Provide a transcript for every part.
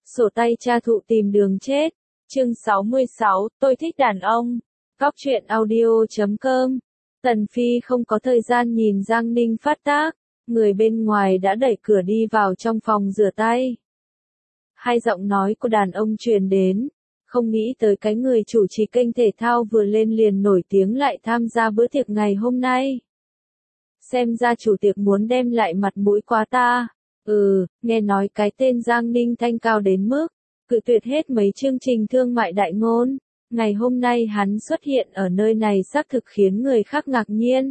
Sổ tay cha thụ tìm đường chết. Chương 66, tôi thích đàn ông. Góc truyện audio.com. Tần Phi không có thời gian nhìn Giang Ninh phát tác, người bên ngoài đã đẩy cửa đi vào trong phòng rửa tay. Hai giọng nói của đàn ông truyền đến, không nghĩ tới cái người chủ trì kênh thể thao vừa lên liền nổi tiếng lại tham gia bữa tiệc ngày hôm nay. Xem ra chủ tiệc muốn đem lại mặt mũi quá ta. Nghe nói cái tên Giang Ninh thanh cao đến mức cự tuyệt hết mấy chương trình thương mại đại ngôn. Ngày hôm nay hắn xuất hiện ở nơi này xác thực khiến người khác ngạc nhiên.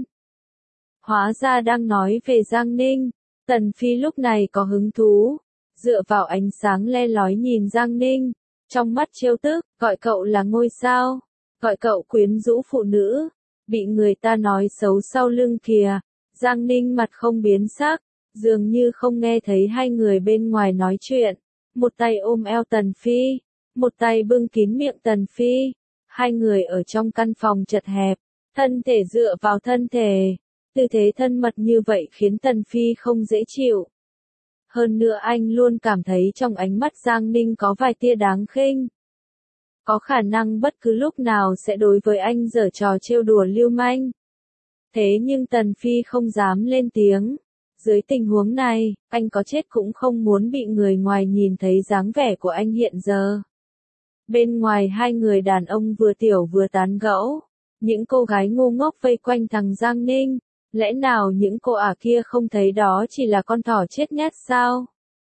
Hóa ra đang nói về Giang Ninh. Tần Phi lúc này có hứng thú, dựa vào ánh sáng le lói nhìn Giang Ninh, trong mắt trêu tức, gọi cậu là ngôi sao, gọi cậu quyến rũ phụ nữ, bị người ta nói xấu sau lưng kìa. Giang Ninh mặt không biến sắc, dường như không nghe thấy hai người bên ngoài nói chuyện, một tay ôm eo Tần Phi, một tay bưng kín miệng Tần Phi. Hai người ở trong căn phòng chật hẹp, thân thể dựa vào thân thể, tư thế thân mật như vậy khiến Tần Phi không dễ chịu. Hơn nữa anh luôn cảm thấy trong ánh mắt Giang Ninh có vài tia đáng khinh. Có khả năng bất cứ lúc nào sẽ đối với anh giở trò trêu đùa lưu manh. Thế nhưng Tần Phi không dám lên tiếng. Dưới tình huống này, anh có chết cũng không muốn bị người ngoài nhìn thấy dáng vẻ của anh hiện giờ. Bên ngoài hai người đàn ông vừa tiểu vừa tán gẫu, những cô gái ngu ngốc vây quanh thằng Giang Ninh, lẽ nào những cô ả kia không thấy đó chỉ là con thỏ chết nhát sao?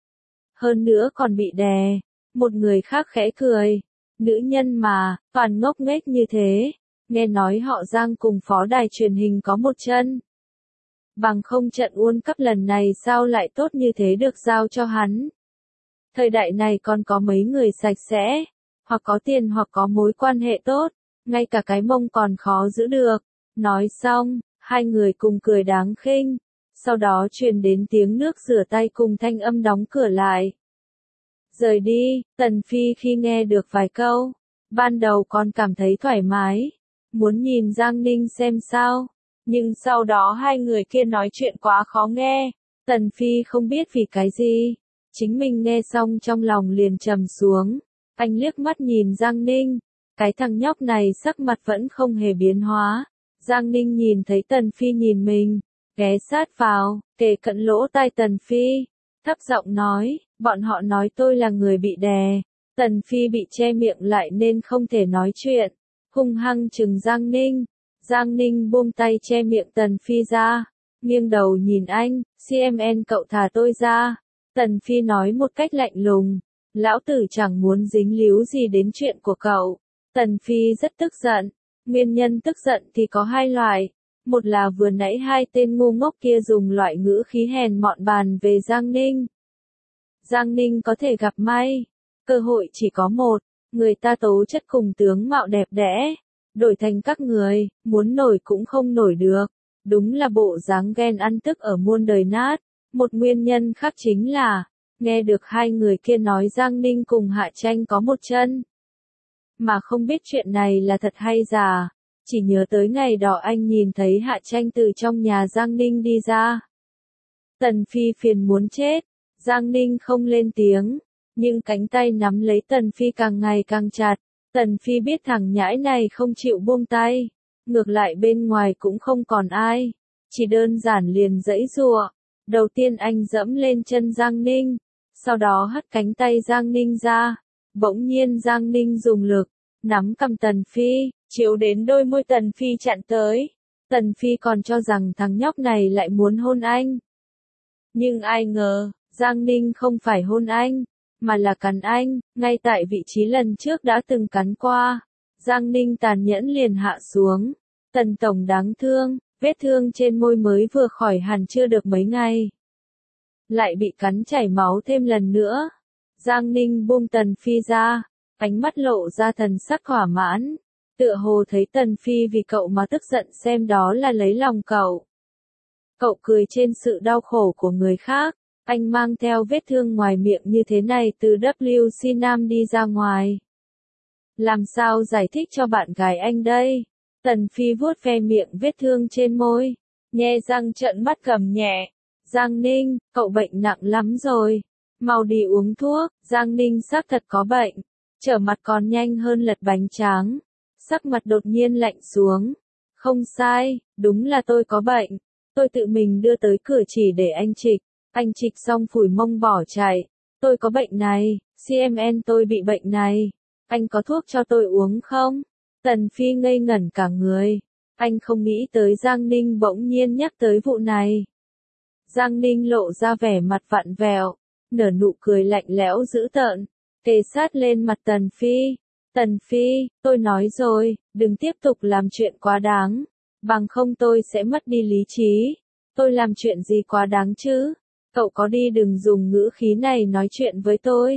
Hơn nữa còn bị đè. Một người khác khẽ cười, nữ nhân mà, toàn ngốc nghếch như thế, nghe nói họ Giang cùng phó đài truyền hình có một chân. Bằng không trận World Cup lần này sao lại tốt như thế được giao cho hắn. Thời đại này còn có mấy người sạch sẽ, hoặc có tiền hoặc có mối quan hệ tốt, ngay cả cái mông còn khó giữ được. Nói xong, hai người cùng cười đáng khinh, sau đó truyền đến tiếng nước rửa tay cùng thanh âm đóng cửa lại. Rời đi. Tần Phi khi nghe được vài câu, ban đầu còn cảm thấy thoải mái, muốn nhìn Giang Ninh xem sao, nhưng sau đó hai người kia nói chuyện quá khó nghe, Tần Phi không biết vì cái gì, chính mình nghe xong trong lòng liền trầm xuống. Anh liếc mắt nhìn Giang Ninh, cái thằng nhóc này sắc mặt vẫn không hề biến hóa. Giang Ninh nhìn thấy Tần Phi nhìn mình, ghé sát vào, kề cận lỗ tai Tần Phi, thấp giọng nói, bọn họ nói tôi là người bị đè. Tần Phi bị che miệng lại nên không thể nói chuyện, hung hăng trừng Giang Ninh. Giang Ninh buông tay che miệng Tần Phi ra, nghiêng đầu nhìn anh, CMN cậu thả tôi ra. Tần Phi nói một cách lạnh lùng, lão tử chẳng muốn dính líu gì đến chuyện của cậu. Tần Phi rất tức giận. Nguyên nhân tức giận thì có hai loại, một là vừa nãy hai tên ngu ngốc kia dùng loại ngữ khí hèn mọn bàn về Giang Ninh. Giang Ninh có thể gặp may, cơ hội chỉ có một, người ta tố chất cùng tướng mạo đẹp đẽ, đổi thành các người, muốn nổi cũng không nổi được, đúng là bộ dáng ghen ăn tức ở muôn đời nát. Một nguyên nhân khác chính là, nghe được hai người kia nói Giang Ninh cùng Hạ Tranh có một chân. Mà không biết chuyện này là thật hay giả, chỉ nhớ tới ngày đó anh nhìn thấy Hạ Tranh từ trong nhà Giang Ninh đi ra. Tần Phi phiền muốn chết, Giang Ninh không lên tiếng, nhưng cánh tay nắm lấy Tần Phi càng ngày càng chặt. Tần Phi biết thằng nhãi này không chịu buông tay, ngược lại bên ngoài cũng không còn ai, chỉ đơn giản liền giãy giụa. Đầu tiên anh dẫm lên chân Giang Ninh, sau đó hất cánh tay Giang Ninh ra. Bỗng nhiên Giang Ninh dùng lực, nắm cầm Tần Phi, chiếu đến đôi môi Tần Phi chặn tới. Tần Phi còn cho rằng thằng nhóc này lại muốn hôn anh. Nhưng ai ngờ, Giang Ninh không phải hôn anh, mà là cắn anh, ngay tại vị trí lần trước đã từng cắn qua. Giang Ninh tàn nhẫn liền hạ xuống. Tần tổng đáng thương, vết thương trên môi mới vừa khỏi hẳn chưa được mấy ngày, lại bị cắn chảy máu thêm lần nữa. Giang Ninh buông Tần Phi ra, ánh mắt lộ ra thần sắc thỏa mãn, tựa hồ thấy Tần Phi vì cậu mà tức giận xem đó là lấy lòng cậu. Cậu cười trên sự đau khổ của người khác, anh mang theo vết thương ngoài miệng như thế này từ WC Nam đi ra ngoài. Làm sao giải thích cho bạn gái anh đây? Tần Phi vuốt ve miệng vết thương trên môi, nhe răng trợn mắt gầm nhẹ. Giang Ninh, cậu bệnh nặng lắm rồi. Mau đi uống thuốc, Giang Ninh xác thật có bệnh. Trở mặt còn nhanh hơn lật bánh tráng. Sắc mặt đột nhiên lạnh xuống. Không sai, đúng là tôi có bệnh. Tôi tự mình đưa tới cửa chỉ để anh trịch. Anh trịch xong phủi mông bỏ chạy. Tôi có bệnh này, CMN tôi bị bệnh này. Anh có thuốc cho tôi uống không? Tần Phi ngây ngẩn cả người. Anh không nghĩ tới Giang Ninh bỗng nhiên nhắc tới vụ này. Giang Ninh lộ ra vẻ mặt vặn vẹo, nở nụ cười lạnh lẽo dữ tợn, kề sát lên mặt Tần Phi. Tần Phi, tôi nói rồi, đừng tiếp tục làm chuyện quá đáng, bằng không tôi sẽ mất đi lý trí. Tôi làm chuyện gì quá đáng chứ? Cậu có đi đừng dùng ngữ khí này nói chuyện với tôi.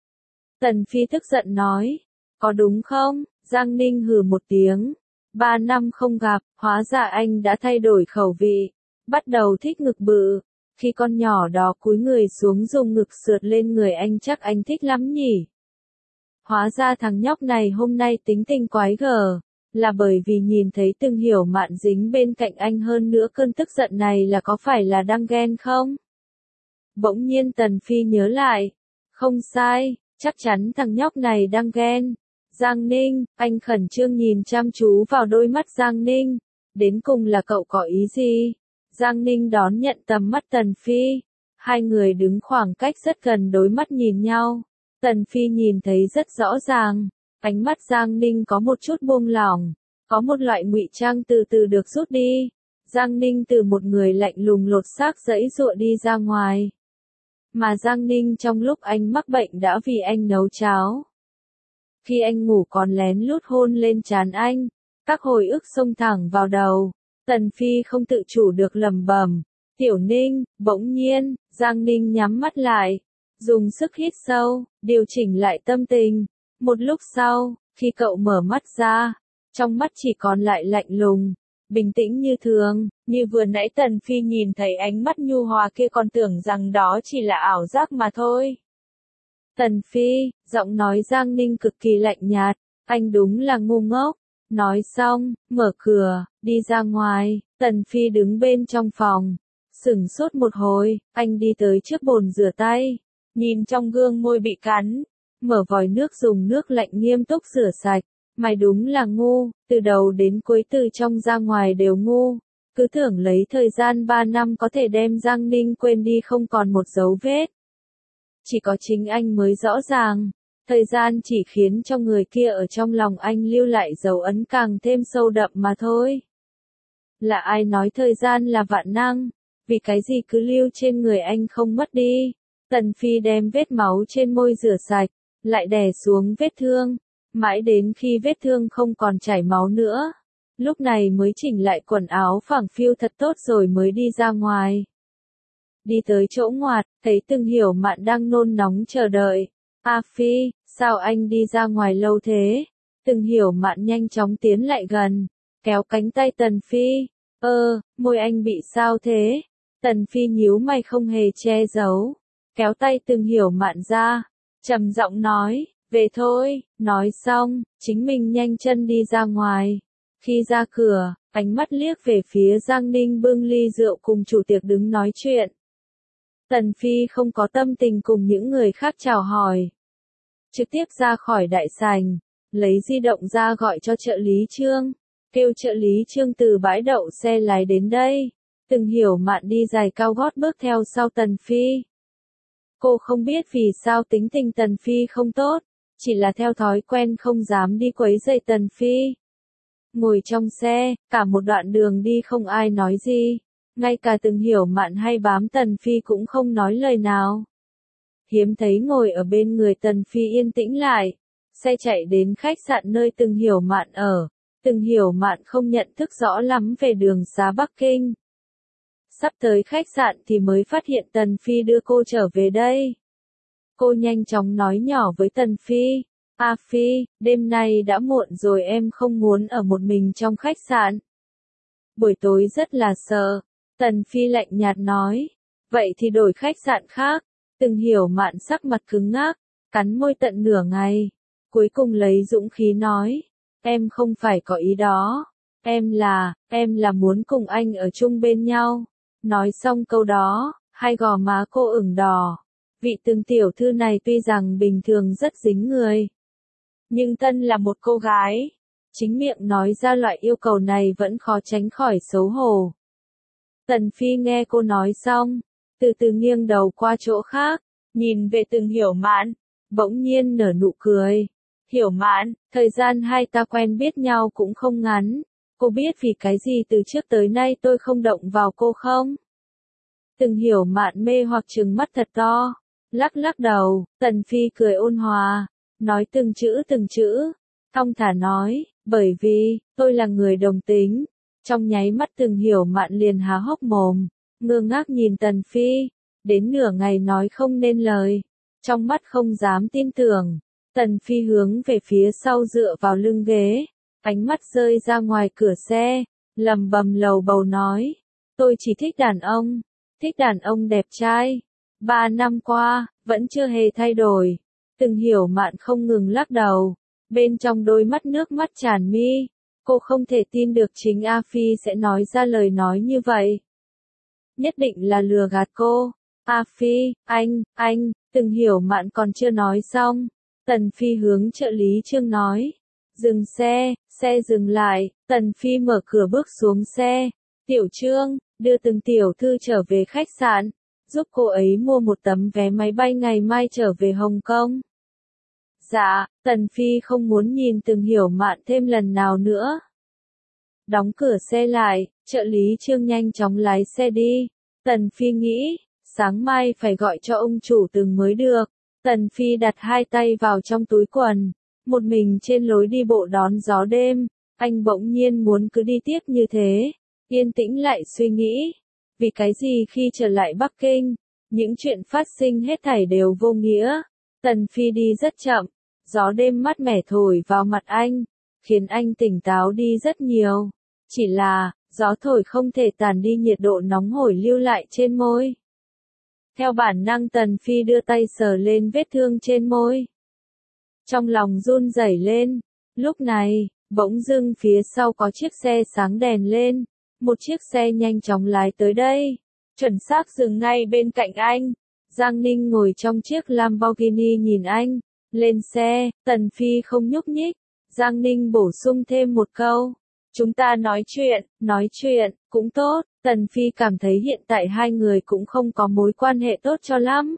Tần Phi tức giận nói, có đúng không? Giang Ninh hừ một tiếng. 3 năm không gặp, hóa ra anh đã thay đổi khẩu vị, bắt đầu thích ngực bự. Khi con nhỏ đó cúi người xuống dùng ngực sượt lên người anh chắc anh thích lắm nhỉ. Hóa ra thằng nhóc này hôm nay tính tình quái gở, là bởi vì nhìn thấy Từng Hiểu Mạn dính bên cạnh anh, hơn nữa cơn tức giận này là có phải là đang ghen không? Bỗng nhiên Tần Phi nhớ lại, không sai, chắc chắn thằng nhóc này đang ghen. Giang Ninh, anh khẩn trương nhìn chăm chú vào đôi mắt Giang Ninh, đến cùng là cậu có ý gì? Giang Ninh đón nhận tầm mắt Tần Phi, hai người đứng khoảng cách rất gần đối mắt nhìn nhau. Tần Phi nhìn thấy rất rõ ràng, ánh mắt Giang Ninh có một chút buông lỏng, có một loại ngụy trang từ từ được rút đi. Giang Ninh từ một người lạnh lùng lột xác giãy giụa đi ra ngoài. Mà Giang Ninh trong lúc anh mắc bệnh đã vì anh nấu cháo. Khi anh ngủ còn lén lút hôn lên trán anh, các hồi ức xông thẳng vào đầu. Tần Phi không tự chủ được lẩm bẩm, Tiểu Ninh. Bỗng nhiên, Giang Ninh nhắm mắt lại, dùng sức hít sâu, điều chỉnh lại tâm tình. Một lúc sau, khi cậu mở mắt ra, trong mắt chỉ còn lại lạnh lùng, bình tĩnh như thường, như vừa nãy Tần Phi nhìn thấy ánh mắt nhu hòa kia còn tưởng rằng đó chỉ là ảo giác mà thôi. Tần Phi, giọng nói Giang Ninh cực kỳ lạnh nhạt, anh đúng là ngu ngốc. Nói xong, mở cửa, đi ra ngoài. Tần Phi đứng bên trong phòng, sửng sốt một hồi, anh đi tới trước bồn rửa tay, nhìn trong gương môi bị cắn, mở vòi nước dùng nước lạnh nghiêm túc rửa sạch. Mày đúng là ngu, từ đầu đến cuối từ trong ra ngoài đều ngu, cứ tưởng lấy thời gian 3 năm có thể đem Giang Ninh quên đi không còn một dấu vết. Chỉ có chính anh mới rõ ràng, thời gian chỉ khiến cho người kia ở trong lòng anh lưu lại dấu ấn càng thêm sâu đậm mà thôi. Là ai nói thời gian là vạn năng, vì cái gì cứ lưu trên người anh không mất đi. Tần Phi đem vết máu trên môi rửa sạch, lại đè xuống vết thương, mãi đến khi vết thương không còn chảy máu nữa. Lúc này mới chỉnh lại quần áo phẳng phiu thật tốt rồi mới đi ra ngoài. Đi tới chỗ ngoặt, thấy Từng Hiểu Mạn đang nôn nóng chờ đợi. A Phi, sao anh đi ra ngoài lâu thế? Từng Hiểu Mạn nhanh chóng tiến lại gần, kéo cánh tay Tần Phi. Môi anh bị sao thế? Tần Phi nhíu mày không hề che giấu, kéo tay Từng Hiểu Mạn ra, trầm giọng nói, về thôi. Nói xong, chính mình nhanh chân đi ra ngoài. Khi ra cửa, ánh mắt liếc về phía Giang Ninh bưng ly rượu cùng chủ tiệc đứng nói chuyện. Tần Phi không có tâm tình cùng những người khác chào hỏi. Trực tiếp ra khỏi đại sảnh, lấy di động ra gọi cho trợ lý Trương, kêu trợ lý Trương từ bãi đậu xe lái đến đây. Từng Hiểu Mạn đi giày cao gót bước theo sau Tần Phi. Cô không biết vì sao tính tình Tần Phi không tốt, chỉ là theo thói quen không dám đi quấy rầy Tần Phi. Ngồi trong xe, cả một đoạn đường đi không ai nói gì, ngay cả Từng Hiểu Mạn hay bám Tần Phi cũng không nói lời nào. Hiếm thấy ngồi ở bên người Tần Phi yên tĩnh lại. Xe chạy đến khách sạn nơi Từng Hiểu Mạn ở. Từng Hiểu Mạn không nhận thức rõ lắm về đường xá Bắc Kinh. Sắp tới khách sạn thì mới phát hiện Tần Phi đưa cô trở về đây. Cô nhanh chóng nói nhỏ với Tần Phi. A Phi, đêm nay đã muộn rồi, em không muốn ở một mình trong khách sạn. Buổi tối rất là sợ. Tần Phi lạnh nhạt nói. Vậy thì đổi khách sạn khác. Từng Hiểu Mạn sắc mặt cứng ngắc, cắn môi tận nửa ngày. Cuối cùng lấy dũng khí nói. Em không phải có ý đó. Em là muốn cùng anh ở chung bên nhau. Nói xong câu đó, hai gò má cô ửng đỏ. Vị Từng tiểu thư này tuy rằng bình thường rất dính người, nhưng thân là một cô gái, chính miệng nói ra loại yêu cầu này vẫn khó tránh khỏi xấu hổ. Tần Phi nghe cô nói xong, từ từ nghiêng đầu qua chỗ khác, nhìn về Từng Hiểu Mạn, bỗng nhiên nở nụ cười. Hiểu Mạn, thời gian hai ta quen biết nhau cũng không ngắn, cô biết vì cái gì từ trước tới nay tôi không động vào cô không? Từng Hiểu Mạn mê hoặc trừng mắt thật to, lắc lắc đầu. Tần Phi cười ôn hòa, nói từng chữ, thong thả nói, bởi vì, tôi là người đồng tính. Trong nháy mắt Từng Hiểu Mạn liền há hốc mồm, ngơ ngác nhìn Tần Phi, đến nửa ngày nói không nên lời, trong mắt không dám tin tưởng. Tần Phi hướng về phía sau dựa vào lưng ghế, ánh mắt rơi ra ngoài cửa xe, lầm bầm lầu bầu nói, tôi chỉ thích đàn ông đẹp trai. 3 năm qua, vẫn chưa hề thay đổi. Từng Hiểu Mạn không ngừng lắc đầu, bên trong đôi mắt nước mắt tràn mi, cô không thể tin được chính A Phi sẽ nói ra lời nói như vậy. Nhất định là lừa gạt cô. A Phi, anh, Từng Hiểu Mạn còn chưa nói xong. Tần Phi hướng trợ lý Trương nói, dừng xe, xe dừng lại, Tần Phi mở cửa bước xuống xe. Tiểu Trương, đưa Từng tiểu thư trở về khách sạn, giúp cô ấy mua một tấm vé máy bay ngày mai trở về Hồng Kông. Dạ, Tần Phi không muốn nhìn Từng Hiểu Mạn thêm lần nào nữa. Đóng cửa xe lại, trợ lý Trương nhanh chóng lái xe đi. Tần Phi nghĩ, sáng mai phải gọi cho ông chủ Từng mới được. Tần Phi đặt hai tay vào trong túi quần, một mình trên lối đi bộ đón gió đêm, anh bỗng nhiên muốn cứ đi tiếp như thế, yên tĩnh lại suy nghĩ, vì cái gì khi trở lại Bắc Kinh, những chuyện phát sinh hết thảy đều vô nghĩa. Tần Phi đi rất chậm, gió đêm mát mẻ thổi vào mặt anh, khiến anh tỉnh táo đi rất nhiều, chỉ là, gió thổi không thể tàn đi nhiệt độ nóng hổi lưu lại trên môi. Theo bản năng Tần Phi đưa tay sờ lên vết thương trên môi. Trong lòng run rẩy lên. Lúc này, bỗng dưng phía sau có chiếc xe sáng đèn lên. Một chiếc xe nhanh chóng lái tới đây. Chuẩn xác dừng ngay bên cạnh anh. Giang Ninh ngồi trong chiếc Lamborghini nhìn anh. Lên xe, Tần Phi không nhúc nhích. Giang Ninh bổ sung thêm một câu. Chúng ta nói chuyện, cũng tốt. Tần Phi cảm thấy hiện tại hai người cũng không có mối quan hệ tốt cho lắm.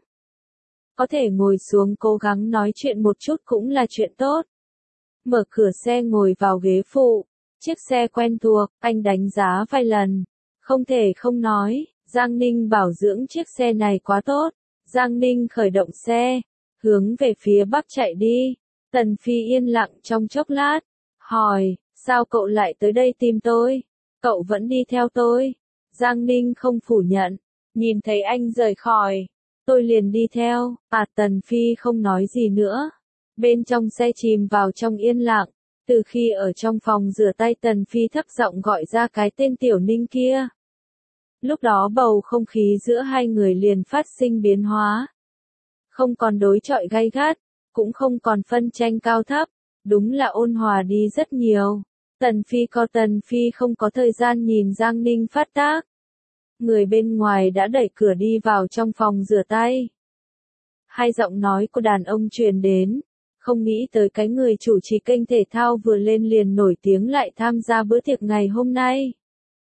Có thể ngồi xuống cố gắng nói chuyện một chút cũng là chuyện tốt. Mở cửa xe ngồi vào ghế phụ. Chiếc xe quen thuộc, anh đánh giá vài lần. Không thể không nói, Giang Ninh bảo dưỡng chiếc xe này quá tốt. Giang Ninh khởi động xe, hướng về phía bắc chạy đi. Tần Phi yên lặng trong chốc lát, hỏi, sao cậu lại tới đây tìm tôi? Cậu vẫn đi theo tôi? Giang Ninh không phủ nhận, nhìn thấy anh rời khỏi, tôi liền đi theo. Tần Phi không nói gì nữa. Bên trong xe chìm vào trong yên lặng, từ khi ở trong phòng rửa tay Tần Phi thấp giọng gọi ra cái tên Tiểu Ninh kia. Lúc đó bầu không khí giữa hai người liền phát sinh biến hóa. Không còn đối chọi gay gắt, cũng không còn phân tranh cao thấp, đúng là ôn hòa đi rất nhiều. Tần Phi không có thời gian nhìn Giang Ninh phát tác. Người bên ngoài đã đẩy cửa đi vào trong phòng rửa tay. Hai giọng nói của đàn ông truyền đến, không nghĩ tới cái người chủ trì kênh thể thao vừa lên liền nổi tiếng lại tham gia bữa tiệc ngày hôm nay.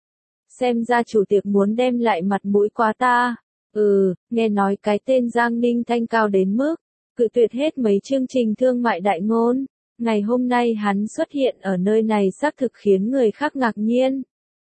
Xem ra chủ tiệc muốn đem lại mặt mũi quá ta. Nghe nói cái tên Giang Ninh thanh cao đến mức, cự tuyệt hết mấy chương trình thương mại đại ngôn. Ngày hôm nay hắn xuất hiện ở nơi này xác thực khiến người khác ngạc nhiên.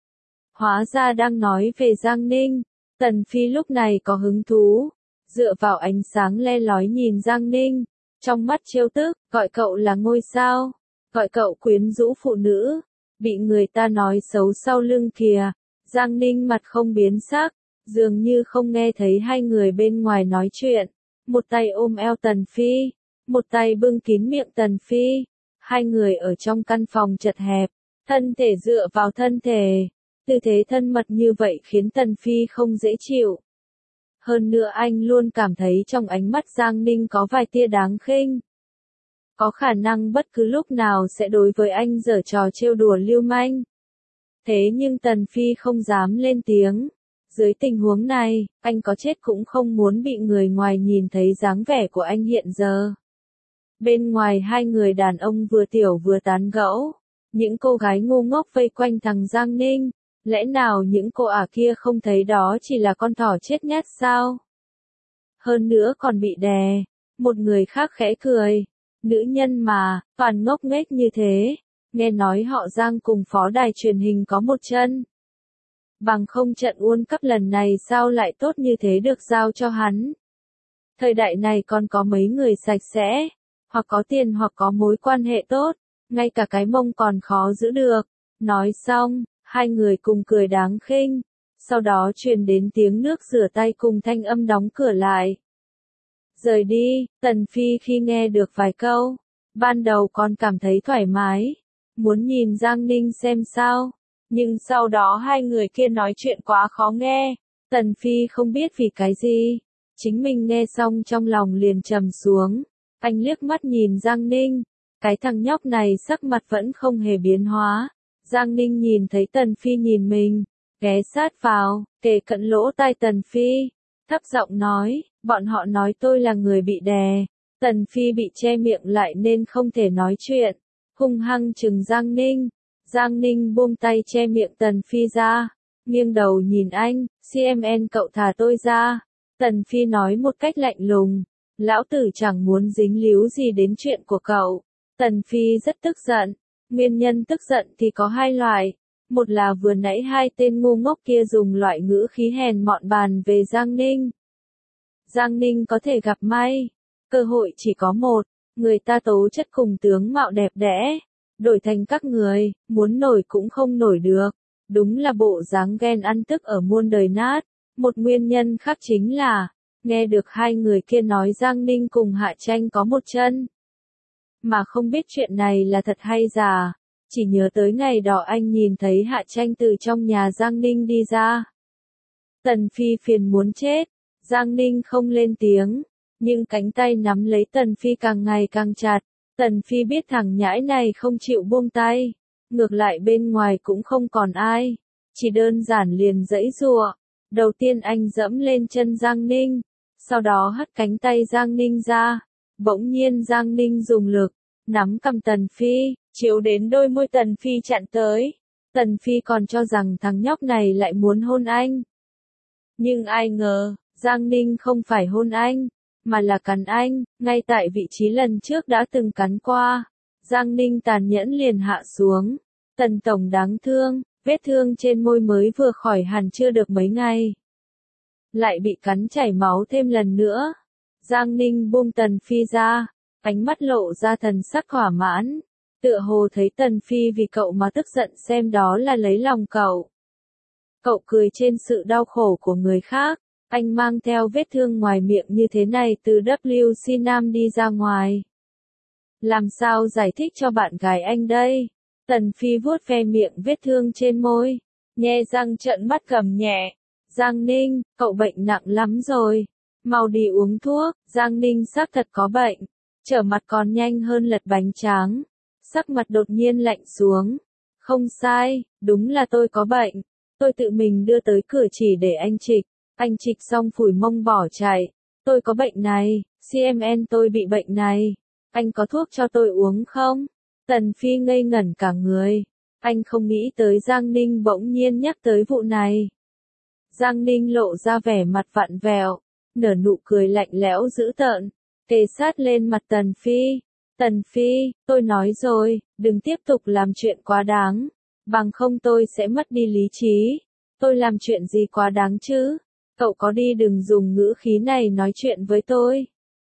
Hóa ra đang nói về Giang Ninh. Tần Phi lúc này có hứng thú, dựa vào ánh sáng le lói nhìn Giang Ninh, trong mắt trêu tức, gọi cậu là ngôi sao, gọi cậu quyến rũ phụ nữ, bị người ta nói xấu sau lưng kìa. Giang Ninh mặt không biến sắc, dường như không nghe thấy hai người bên ngoài nói chuyện, một tay ôm eo Tần Phi, một tay bưng kín miệng Tần Phi. Hai người ở trong căn phòng chật hẹp, thân thể dựa vào thân thể, tư thế thân mật như vậy khiến Tần Phi không dễ chịu. Hơn nữa anh luôn cảm thấy trong ánh mắt Giang Ninh có vài tia đáng khinh. Có khả năng bất cứ lúc nào sẽ đối với anh giở trò trêu đùa lưu manh. Thế nhưng Tần Phi không dám lên tiếng. Dưới tình huống này, anh có chết cũng không muốn bị người ngoài nhìn thấy dáng vẻ của anh hiện giờ. Bên ngoài hai người đàn ông vừa tiểu vừa tán gẫu. Những cô gái ngu ngốc vây quanh thằng Giang Ninh. Lẽ nào những cô ả kia không thấy đó chỉ là con thỏ chết nhát sao? Hơn nữa còn bị đè. Một người khác khẽ cười. Nữ nhân mà, toàn ngốc nghếch như thế. Nghe nói họ Giang cùng phó đài truyền hình có một chân. Bằng không trận World Cup lần này sao lại tốt như thế được giao cho hắn. Thời đại này còn có mấy người sạch sẽ, hoặc có tiền hoặc có mối quan hệ tốt, ngay cả cái mông còn khó giữ được. Nói xong, hai người cùng cười đáng khinh, sau đó truyền đến tiếng nước rửa tay cùng thanh âm đóng cửa lại. Rời đi, Tần Phi khi nghe được vài câu, ban đầu còn cảm thấy thoải mái, muốn nhìn Giang Ninh xem sao. Nhưng sau đó hai người kia nói chuyện quá khó nghe, Tần Phi không biết vì cái gì. Chính mình nghe xong trong lòng liền trầm xuống. Anh liếc mắt nhìn Giang Ninh, cái thằng nhóc này sắc mặt vẫn không hề biến hóa. Giang Ninh nhìn thấy Tần Phi nhìn mình, ghé sát vào, kề cận lỗ tai Tần Phi, thấp giọng nói, bọn họ nói tôi là người bị đè. Tần Phi bị che miệng lại nên không thể nói chuyện, hung hăng trừng Giang Ninh. Giang Ninh buông tay che miệng Tần Phi ra, nghiêng đầu nhìn anh, CMN cậu thả tôi ra. Tần Phi nói một cách lạnh lùng, lão tử chẳng muốn dính líu gì đến chuyện của cậu. Tần Phi rất tức giận, nguyên nhân tức giận thì có hai loại. Một là vừa nãy hai tên ngu ngốc kia dùng loại ngữ khí hèn mọn bàn về Giang Ninh. Giang Ninh có thể gặp may, cơ hội chỉ có một, người ta tố chất cùng tướng mạo đẹp đẽ. Đổi thành các người, muốn nổi cũng không nổi được. Đúng là bộ dáng ghen ăn tức ở muôn đời nát. Một nguyên nhân khác chính là, nghe được hai người kia nói Giang Ninh cùng Hạ Tranh có một chân. Mà không biết chuyện này là thật hay giả. Chỉ nhớ tới ngày đó anh nhìn thấy Hạ Tranh từ trong nhà Giang Ninh đi ra. Tần Phi phiền muốn chết. Giang Ninh không lên tiếng, nhưng cánh tay nắm lấy Tần Phi càng ngày càng chặt. Tần Phi biết thằng nhãi này không chịu buông tay, ngược lại bên ngoài cũng không còn ai, chỉ đơn giản liền giãy giụa. Đầu tiên anh dẫm lên chân Giang Ninh, sau đó hất cánh tay Giang Ninh ra, bỗng nhiên Giang Ninh dùng lực, nắm cầm Tần Phi, chiếu đến đôi môi Tần Phi chặn tới. Tần Phi còn cho rằng thằng nhóc này lại muốn hôn anh. Nhưng ai ngờ, Giang Ninh không phải hôn anh, mà là cắn anh, ngay tại vị trí lần trước đã từng cắn qua. Giang Ninh tàn nhẫn liền hạ xuống. Tần tổng đáng thương, vết thương trên môi mới vừa khỏi hẳn chưa được mấy ngày. Lại bị cắn chảy máu thêm lần nữa. Giang Ninh buông Tần Phi ra, ánh mắt lộ ra thần sắc thỏa mãn. Tựa hồ thấy Tần Phi vì cậu mà tức giận xem đó là lấy lòng cậu. Cậu cười trên sự đau khổ của người khác. Anh mang theo vết thương ngoài miệng như thế này từ WC Nam đi ra ngoài. Làm sao giải thích cho bạn gái anh đây? Tần Phi vuốt ve miệng vết thương trên môi, nhe răng trợn mắt gầm nhẹ. Giang Ninh, cậu bệnh nặng lắm rồi. Mau đi uống thuốc. Giang Ninh xác thật có bệnh. Trở mặt còn nhanh hơn lật bánh tráng. Sắc mặt đột nhiên lạnh xuống. Không sai, đúng là tôi có bệnh. Tôi tự mình đưa tới cửa chỉ để anh trịch. Anh trịch xong phủi mông bỏ chạy. Tôi có bệnh này, CMN tôi bị bệnh này. Anh có thuốc cho tôi uống không? Tần Phi ngây ngẩn cả người. Anh không nghĩ tới Giang Ninh bỗng nhiên nhắc tới vụ này. Giang Ninh lộ ra vẻ mặt vặn vẹo, nở nụ cười lạnh lẽo dữ tợn, kề sát lên mặt Tần Phi. Tần Phi, tôi nói rồi, đừng tiếp tục làm chuyện quá đáng, bằng không tôi sẽ mất đi lý trí. Tôi làm chuyện gì quá đáng chứ? Cậu có đi đừng dùng ngữ khí này nói chuyện với tôi.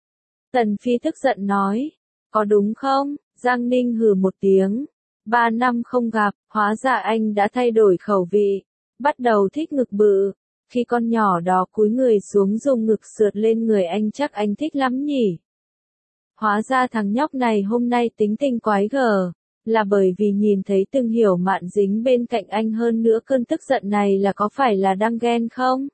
Tần Phi tức giận nói, có đúng không? Giang Ninh hừ một tiếng. 3 năm không gặp, hóa ra anh đã thay đổi khẩu vị. Bắt đầu thích ngực bự. Khi con nhỏ đó cúi người xuống dùng ngực sượt lên người anh chắc anh thích lắm nhỉ. Hóa ra thằng nhóc này hôm nay tính tình quái gở. Là bởi vì nhìn thấy Từng Hiểu Mạn dính bên cạnh anh hơn nữa cơn tức giận này là có phải là đang ghen không?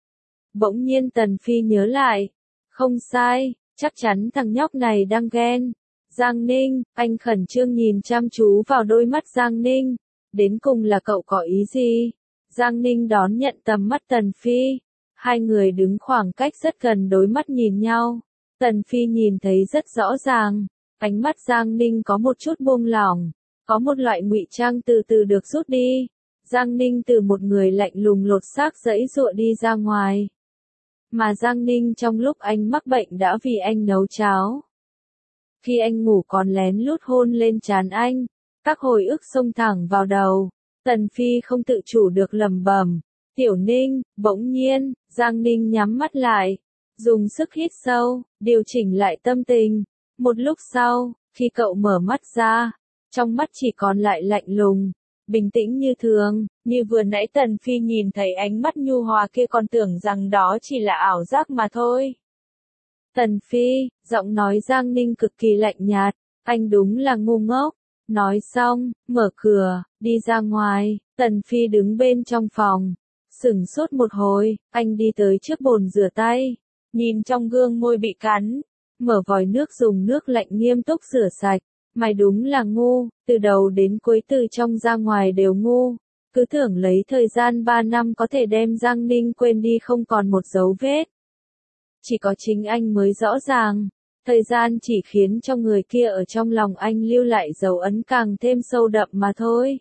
Bỗng nhiên Tần Phi nhớ lại. Không sai, chắc chắn thằng nhóc này đang ghen. Giang Ninh, anh khẩn trương nhìn chăm chú vào đôi mắt Giang Ninh. Đến cùng là cậu có ý gì? Giang Ninh đón nhận tầm mắt Tần Phi. Hai người đứng khoảng cách rất gần đối mắt nhìn nhau. Tần Phi nhìn thấy rất rõ ràng. Ánh mắt Giang Ninh có một chút buông lỏng. Có một loại ngụy trang từ từ được rút đi. Giang Ninh từ một người lạnh lùng lột xác giãy giụa đi ra ngoài. Mà Giang Ninh trong lúc anh mắc bệnh đã vì anh nấu cháo. Khi anh ngủ còn lén lút hôn lên trán anh. Các hồi ức xông thẳng vào đầu. Tần Phi không tự chủ được lẩm bẩm. Tiểu Ninh, bỗng nhiên, Giang Ninh nhắm mắt lại. Dùng sức hít sâu, điều chỉnh lại tâm tình. Một lúc sau, khi cậu mở mắt ra, trong mắt chỉ còn lại lạnh lùng, bình tĩnh như thường, như vừa nãy Tần Phi nhìn thấy ánh mắt nhu hòa kia còn tưởng rằng đó chỉ là ảo giác mà thôi. Tần Phi, giọng nói Giang Ninh cực kỳ lạnh nhạt, anh đúng là ngu ngốc. Nói xong, mở cửa, đi ra ngoài, Tần Phi đứng bên trong phòng. Sửng sốt một hồi, anh đi tới trước bồn rửa tay, nhìn trong gương môi bị cắn, mở vòi nước dùng nước lạnh nghiêm túc rửa sạch. Mày đúng là ngu, từ đầu đến cuối từ trong ra ngoài đều ngu. Cứ tưởng lấy thời gian 3 năm có thể đem Giang Ninh quên đi không còn một dấu vết. Chỉ có chính anh mới rõ ràng, thời gian chỉ khiến cho người kia ở trong lòng anh lưu lại dấu ấn càng thêm sâu đậm mà thôi.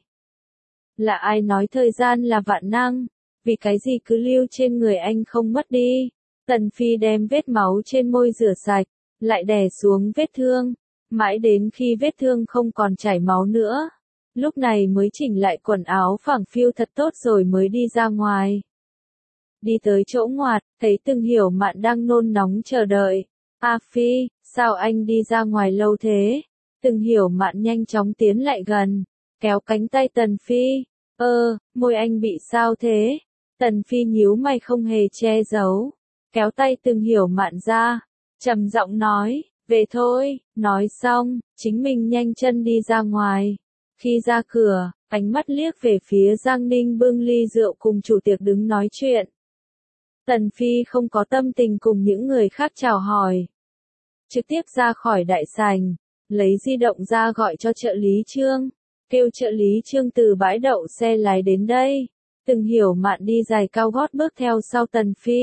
Là ai nói thời gian là vạn năng, vì cái gì cứ lưu trên người anh không mất đi. Tần Phi đem vết máu trên môi rửa sạch, lại đè xuống vết thương. Mãi đến khi vết thương không còn chảy máu nữa, lúc này mới chỉnh lại quần áo phẳng phiu thật tốt rồi mới đi ra ngoài. Đi tới chỗ ngoặt, thấy Từng Hiểu Mạn đang nôn nóng chờ đợi. A Phi, sao anh đi ra ngoài lâu thế? Từng Hiểu Mạn nhanh chóng tiến lại gần, kéo cánh tay Tần Phi. Môi anh bị sao thế? Tần Phi nhíu mày không hề che giấu, kéo tay Từng Hiểu Mạn ra, trầm giọng nói. Về thôi, nói xong, chính mình nhanh chân đi ra ngoài. Khi ra cửa, ánh mắt liếc về phía Giang Ninh bưng ly rượu cùng chủ tiệc đứng nói chuyện. Tần Phi không có tâm tình cùng những người khác chào hỏi. Trực tiếp ra khỏi đại sảnh, lấy di động ra gọi cho trợ lý Trương, kêu trợ lý Trương từ bãi đậu xe lái đến đây. Từng Hiểu Mạn đi giày cao gót bước theo sau Tần Phi.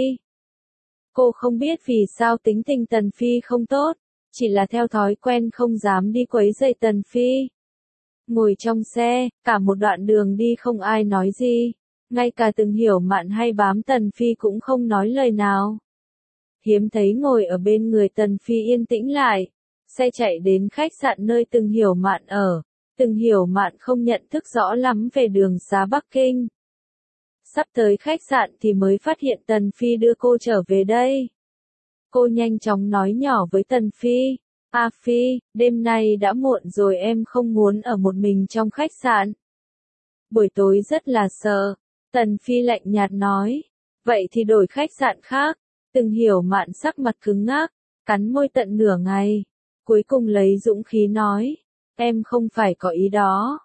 Cô không biết vì sao tính tình Tần Phi không tốt. Chỉ là theo thói quen không dám đi quấy rầy Tần Phi. Ngồi trong xe, cả một đoạn đường đi không ai nói gì. Ngay cả Từng Hiểu Mạn hay bám Tần Phi cũng không nói lời nào. Hiếm thấy ngồi ở bên người Tần Phi yên tĩnh lại. Xe chạy đến khách sạn nơi Từng Hiểu Mạn ở. Từng Hiểu Mạn không nhận thức rõ lắm về đường xá Bắc Kinh. Sắp tới khách sạn thì mới phát hiện Tần Phi đưa cô trở về đây. Cô nhanh chóng nói nhỏ với Tần Phi. A Phi, đêm nay đã muộn rồi em không muốn ở một mình trong khách sạn. Buổi tối rất là sợ. Tần Phi lạnh nhạt nói. Vậy thì đổi khách sạn khác. Từng Hiểu Mạn sắc mặt cứng ngắc, cắn môi tận nửa ngày. Cuối cùng lấy dũng khí nói. Em không phải có ý đó.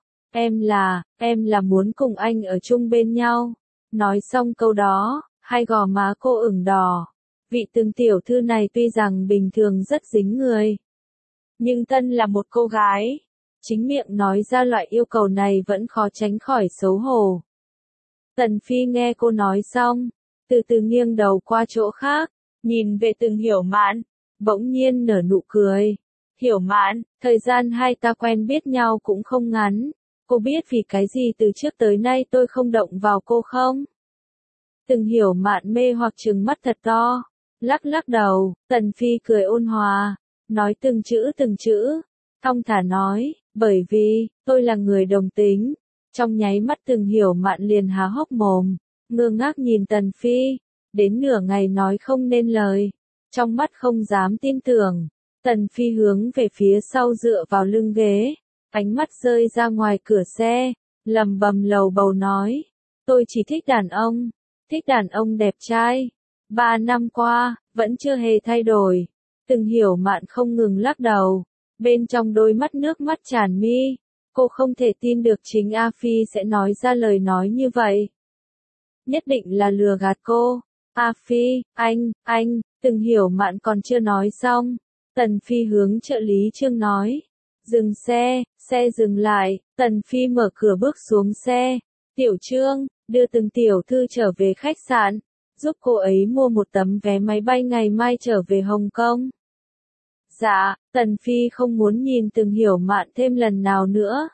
Em là muốn cùng anh ở chung bên nhau. Nói xong câu đó, hai gò má cô ửng đỏ. Vị Từng tiểu thư này tuy rằng bình thường rất dính người, nhưng thân là một cô gái, chính miệng nói ra loại yêu cầu này vẫn khó tránh khỏi xấu hổ. Tần Phi nghe cô nói xong, từ từ nghiêng đầu qua chỗ khác, nhìn về Từng Hiểu Mạn, bỗng nhiên nở nụ cười. Hiểu Mạn, thời gian hai ta quen biết nhau cũng không ngắn, cô biết vì cái gì từ trước tới nay tôi không động vào cô không? Từng Hiểu Mạn mê hoặc trừng mắt thật to. Lắc lắc đầu, Tần Phi cười ôn hòa, nói từng chữ, thong thả nói, bởi vì, tôi là người đồng tính. Trong nháy mắt Từng Hiểu Mạn liền há hốc mồm, ngơ ngác nhìn Tần Phi, đến nửa ngày nói không nên lời, trong mắt không dám tin tưởng. Tần Phi hướng về phía sau dựa vào lưng ghế, ánh mắt rơi ra ngoài cửa xe, lầm bầm lầu bầu nói, tôi chỉ thích đàn ông đẹp trai. 3 năm qua, vẫn chưa hề thay đổi. Từng Hiểu Mạn không ngừng lắc đầu, bên trong đôi mắt nước mắt tràn mi. Cô không thể tin được chính A Phi sẽ nói ra lời nói như vậy. Nhất định là lừa gạt cô. A Phi, anh, Từng Hiểu Mạn còn chưa nói xong. Tần Phi hướng trợ lý Trương nói. Dừng xe, xe dừng lại, Tần Phi mở cửa bước xuống xe. Tiểu Trương, đưa từng tiểu thư trở về khách sạn, giúp cô ấy mua một tấm vé máy bay ngày mai trở về Hồng Kông. Dạ, Tần Phi không muốn nhìn Từng Hiểu Mạn thêm lần nào nữa.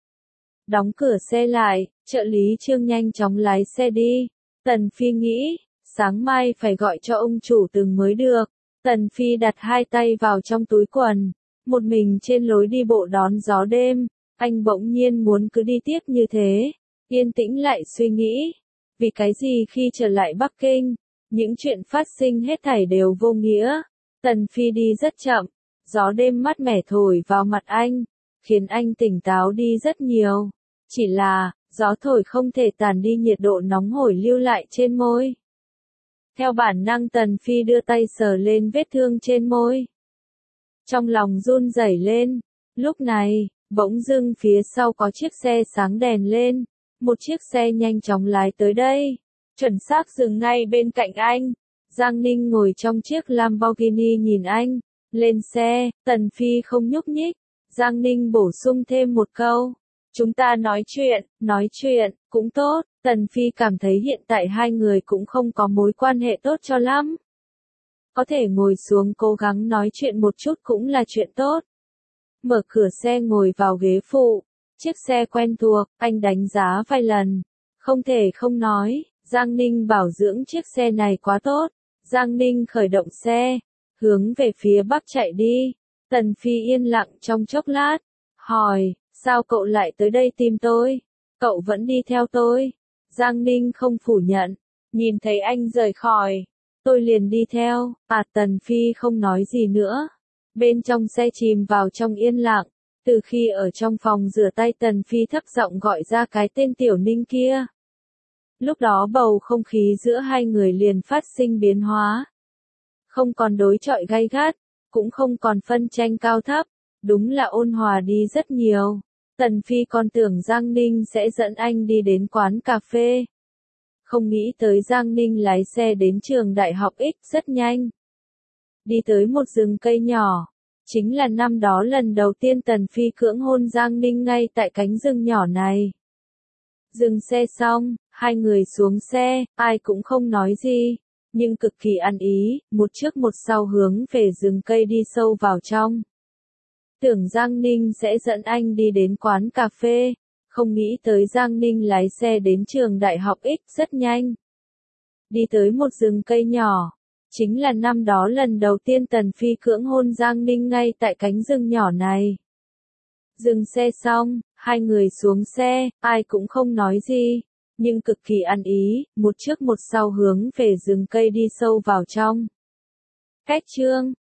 Đóng cửa xe lại, trợ lý Trương nhanh chóng lái xe đi. Tần Phi nghĩ, sáng mai phải gọi cho ông chủ Từng mới được. Tần Phi đặt hai tay vào trong túi quần, một mình trên lối đi bộ đón gió đêm. Anh bỗng nhiên muốn cứ đi tiếp như thế, yên tĩnh lại suy nghĩ. Vì cái gì khi trở lại Bắc Kinh, những chuyện phát sinh hết thảy đều vô nghĩa. Tần Phi đi rất chậm, gió đêm mát mẻ thổi vào mặt anh, khiến anh tỉnh táo đi rất nhiều. Chỉ là, gió thổi không thể tàn đi nhiệt độ nóng hổi lưu lại trên môi. Theo bản năng Tần Phi đưa tay sờ lên vết thương trên môi. Trong lòng run rẩy lên, lúc này, bỗng dưng phía sau có chiếc xe sáng đèn lên, một chiếc xe nhanh chóng lái tới đây, chuẩn xác dừng ngay bên cạnh anh. Giang Ninh ngồi trong chiếc Lamborghini nhìn anh, lên xe, Tần Phi không nhúc nhích. Giang Ninh bổ sung thêm một câu, chúng ta nói chuyện, cũng tốt. Tần Phi cảm thấy hiện tại hai người cũng không có mối quan hệ tốt cho lắm. Có thể ngồi xuống cố gắng nói chuyện một chút cũng là chuyện tốt. Mở cửa xe ngồi vào ghế phụ, chiếc xe quen thuộc, anh đánh giá vài lần. Không thể không nói, Giang Ninh bảo dưỡng chiếc xe này quá tốt. Giang Ninh khởi động xe, hướng về phía bắc chạy đi. Tần Phi yên lặng trong chốc lát, hỏi, sao cậu lại tới đây tìm tôi? Cậu vẫn đi theo tôi? Giang Ninh không phủ nhận, nhìn thấy anh rời khỏi, tôi liền đi theo. Tần Phi không nói gì nữa. Bên trong xe chìm vào trong yên lặng, từ khi ở trong phòng rửa tay Tần Phi thấp giọng gọi ra cái tên Tiểu Ninh kia. Lúc đó bầu không khí giữa hai người liền phát sinh biến hóa. Không còn đối chọi gay gắt, cũng không còn phân tranh cao thấp, đúng là ôn hòa đi rất nhiều. Tần Phi còn tưởng Giang Ninh sẽ dẫn anh đi đến quán cà phê. Không nghĩ tới Giang Ninh lái xe đến trường đại học X rất nhanh. Đi tới một rừng cây nhỏ. Chính là năm đó lần đầu tiên Tần Phi cưỡng hôn Giang Ninh ngay tại cánh rừng nhỏ này. Dừng xe xong, hai người xuống xe, ai cũng không nói gì, nhưng cực kỳ ăn ý, một trước một sau hướng về rừng cây đi sâu vào trong. Tưởng Giang Ninh sẽ dẫn anh đi đến quán cà phê, không nghĩ tới Giang Ninh lái xe đến trường đại học X rất nhanh. Đi tới một rừng cây nhỏ, chính là năm đó lần đầu tiên Tần Phi cưỡng hôn Giang Ninh ngay tại cánh rừng nhỏ này. Dừng xe xong, hai người xuống xe, ai cũng không nói gì, nhưng cực kỳ ăn ý, một trước một sau hướng về rừng cây đi sâu vào trong. Cách chương